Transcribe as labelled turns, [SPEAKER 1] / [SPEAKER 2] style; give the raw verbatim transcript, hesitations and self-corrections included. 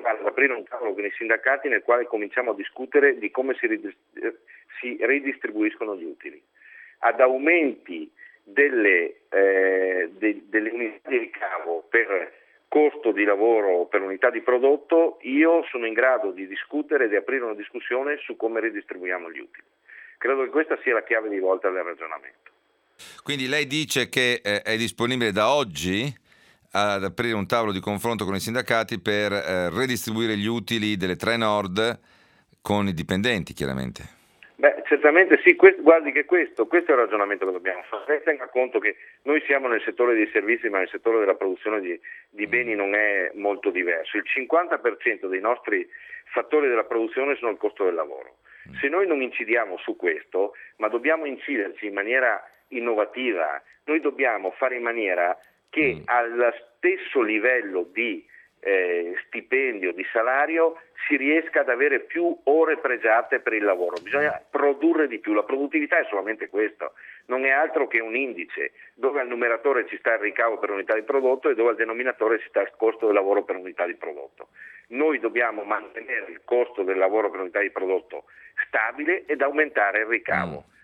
[SPEAKER 1] provare ad aprire un tavolo con i sindacati nel quale cominciamo a discutere di come si, ridist- si ridistribuiscono gli utili, ad aumenti delle, eh, de- delle unità di ricavo per costo di lavoro per unità di prodotto. Io sono in grado di discutere e di aprire una discussione su come ridistribuiamo gli utili. Credo che questa sia la chiave di volta del ragionamento.
[SPEAKER 2] Quindi lei dice che eh, è disponibile da oggi ad aprire un tavolo di confronto con i sindacati per eh, redistribuire gli utili delle tre Nord con i dipendenti, chiaramente.
[SPEAKER 1] Beh, certamente sì, questo, guardi che questo, questo è il ragionamento che dobbiamo fare. Lei tenga conto che noi siamo nel settore dei servizi, ma nel settore della produzione di, di beni non è molto diverso. Il cinquanta per cento dei nostri fattori della produzione sono il costo del lavoro. Se noi non incidiamo su questo, ma dobbiamo inciderci in maniera innovativa, noi dobbiamo fare in maniera che allo stesso livello di eh, stipendio, di salario, si riesca ad avere più ore pregiate per il lavoro. Bisogna produrre di più, la produttività è solamente questo, non è altro che un indice dove al numeratore ci sta il ricavo per unità di prodotto e dove al denominatore ci sta il costo del lavoro per unità di prodotto. Noi dobbiamo mantenere il costo del lavoro per unità di prodotto stabile ed aumentare il ricavo.